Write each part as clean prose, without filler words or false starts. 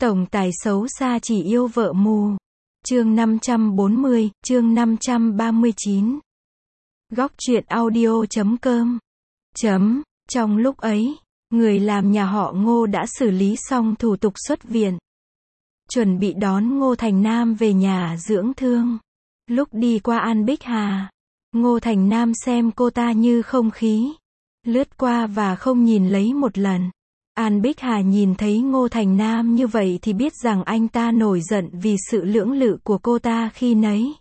Tổng tài xấu xa chỉ yêu vợ mù. Chương 540, chương 539. Góc truyện audio.com. Trong lúc ấy, người làm nhà họ Ngô đã xử lý xong thủ tục xuất viện, chuẩn bị đón Ngô Thành Nam về nhà dưỡng thương. Lúc đi qua An Bích Hà, Ngô Thành Nam xem cô ta như không khí, lướt qua và không nhìn lấy một lần. An Bích Hà nhìn thấy Ngô Thành Nam như vậy thì biết rằng anh ta nổi giận vì sự lưỡng lự của cô ta khi nấy.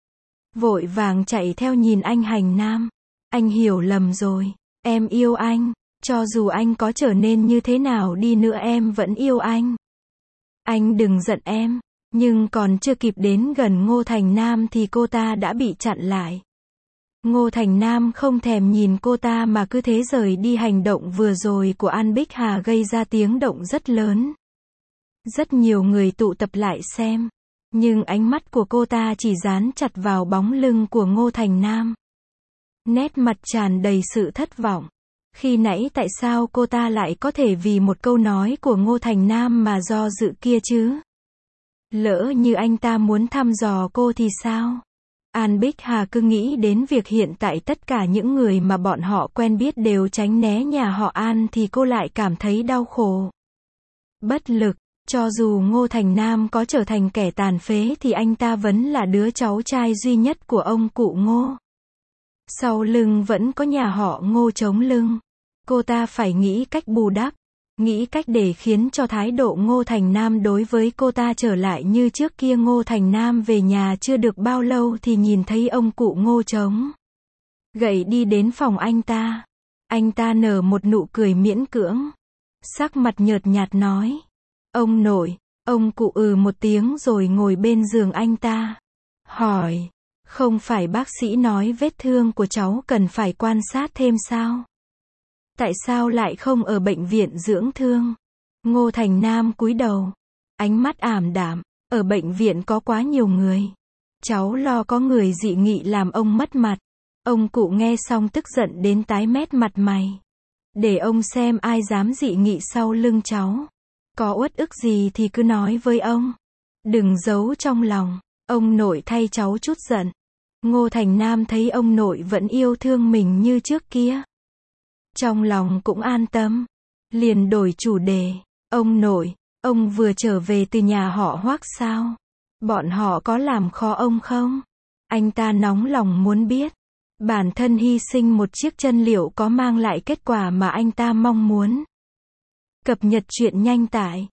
Vội vàng chạy theo nhìn anh Hành Nam. Anh hiểu lầm rồi, em yêu anh, cho dù anh có trở nên như thế nào đi nữa em vẫn yêu anh. Anh đừng giận em. Nhưng còn chưa kịp đến gần Ngô Thành Nam thì cô ta đã bị chặn lại. Ngô Thành Nam không thèm nhìn cô ta mà cứ thế rời đi. Hành động vừa rồi của An Bích Hà gây ra tiếng động rất lớn. Rất nhiều người tụ tập lại xem. Nhưng ánh mắt của cô ta chỉ dán chặt vào bóng lưng của Ngô Thành Nam. Nét mặt tràn đầy sự thất vọng. Khi nãy tại sao cô ta lại có thể vì một câu nói của Ngô Thành Nam mà do dự kia chứ? Lỡ như anh ta muốn thăm dò cô thì sao? An Bích Hà cứ nghĩ đến việc hiện tại tất cả những người mà bọn họ quen biết đều tránh né nhà họ An thì cô lại cảm thấy đau khổ. Bất lực, cho dù Ngô Thành Nam có trở thành kẻ tàn phế thì anh ta vẫn là đứa cháu trai duy nhất của ông cụ Ngô. Sau lưng vẫn có nhà họ Ngô chống lưng. Cô ta phải nghĩ cách bù đắp, nghĩ cách để khiến cho thái độ Ngô Thành Nam đối với cô ta trở lại như trước kia. Ngô Thành Nam về nhà chưa được bao lâu thì nhìn thấy ông cụ Ngô chống gậy đi đến phòng anh ta. Anh ta nở một nụ cười miễn cưỡng, sắc mặt nhợt nhạt nói: "Ông nội." Ông cụ một tiếng rồi ngồi bên giường anh ta, hỏi: "Không phải bác sĩ nói vết thương của cháu cần phải quan sát thêm sao? Tại sao lại không ở bệnh viện dưỡng thương?" Ngô Thành Nam cúi đầu, ánh mắt ảm đạm. "Ở bệnh viện có quá nhiều người. Cháu lo có người dị nghị làm ông mất mặt." Ông cụ nghe xong tức giận đến tái mét mặt mày. "Để ông xem ai dám dị nghị sau lưng cháu. Có uất ức gì thì cứ nói với ông. Đừng giấu trong lòng. Ông nội thay cháu chút giận." Ngô Thành Nam thấy ông nội vẫn yêu thương mình như trước kia, trong lòng cũng an tâm, liền đổi chủ đề: "Ông nội, ông vừa trở về từ nhà họ Hoắc sao? Bọn họ có làm khó ông không?" Anh ta nóng lòng muốn biết, bản thân hy sinh một chiếc chân liệu có mang lại kết quả mà anh ta mong muốn. Cập nhật truyện nhanh tại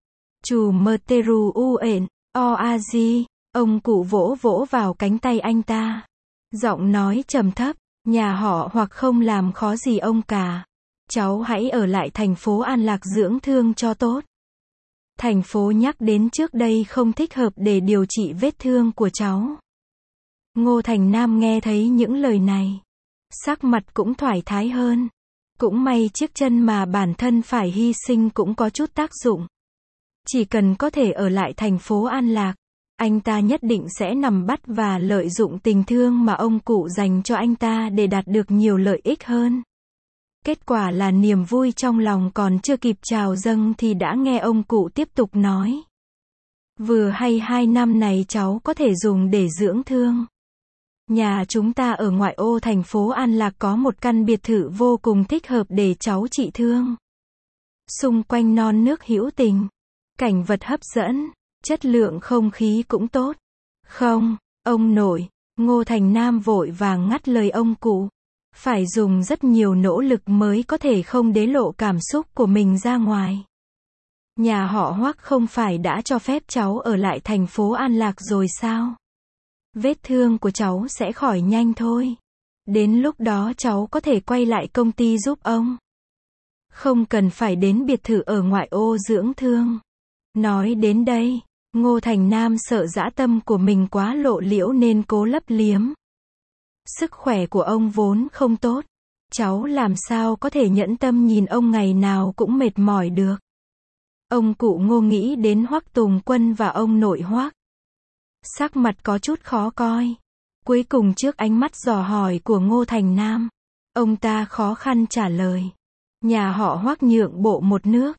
chùm.mtru.org. Ông cụ vỗ vỗ vào cánh tay anh ta, giọng nói trầm thấp: "Nhà họ Hoặc không làm khó gì ông cả. Cháu hãy ở lại thành phố An Lạc dưỡng thương cho tốt. Thành phố nhắc đến trước đây không thích hợp để điều trị vết thương của cháu." Ngô Thành Nam nghe thấy những lời này, sắc mặt cũng thoải thái hơn. Cũng may chiếc chân mà bản thân phải hy sinh cũng có chút tác dụng. Chỉ cần có thể ở lại thành phố An Lạc, anh ta nhất định sẽ nắm bắt và lợi dụng tình thương mà ông cụ dành cho anh ta để đạt được nhiều lợi ích hơn. Kết quả là niềm vui trong lòng còn chưa kịp trào dâng thì đã nghe ông cụ tiếp tục nói: "Vừa hay 2 năm này cháu có thể dùng để dưỡng thương. Nhà chúng ta ở ngoại ô thành phố An Lạc có một căn biệt thự vô cùng thích hợp để cháu trị thương. Xung quanh non nước hữu tình, cảnh vật hấp dẫn, chất lượng không khí cũng tốt." "Không, ông nội." Ngô Thành Nam vội vàng ngắt lời ông cụ. Phải dùng rất nhiều nỗ lực mới có thể không để lộ cảm xúc của mình ra ngoài. Nhà họ Hoắc không phải đã cho phép cháu ở lại thành phố An Lạc rồi sao? Vết thương của cháu sẽ khỏi nhanh thôi. Đến lúc đó cháu có thể quay lại công ty giúp ông. Không cần phải đến biệt thự ở ngoại ô dưỡng thương." Nói đến đây, Ngô Thành Nam sợ dã tâm của mình quá lộ liễu nên cố lấp liếm. Sức khỏe của ông vốn không tốt. Cháu làm sao có thể nhẫn tâm nhìn ông ngày nào cũng mệt mỏi được. Ông cụ Ngô nghĩ đến Hoắc Tùng Quân và ông nội Hoắc. Sắc mặt có chút khó coi. Cuối cùng trước ánh mắt dò hỏi của Ngô Thành Nam, ông ta khó khăn trả lời: "Nhà họ Hoắc nhượng bộ một nước.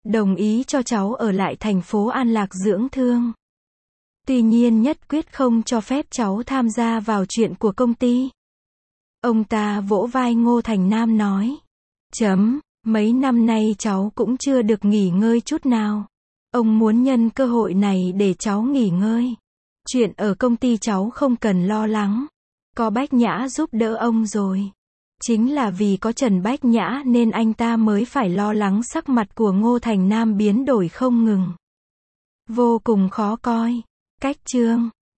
đồng ý cho cháu ở lại thành phố An Lạc dưỡng thương. Tuy nhiên nhất quyết không cho phép cháu tham gia vào chuyện của công ty. Ông ta vỗ vai Ngô Thành Nam nói. Mấy năm nay cháu cũng chưa được nghỉ ngơi chút nào. Ông muốn nhân cơ hội này để cháu nghỉ ngơi. Chuyện ở công ty cháu không cần lo lắng. Có Bách Nhã giúp đỡ ông rồi. Chính là vì có Trần Bách Nhã nên anh ta mới phải lo lắng. Sắc mặt của Ngô Thành Nam biến đổi không ngừng. Vô cùng khó coi. Cách chương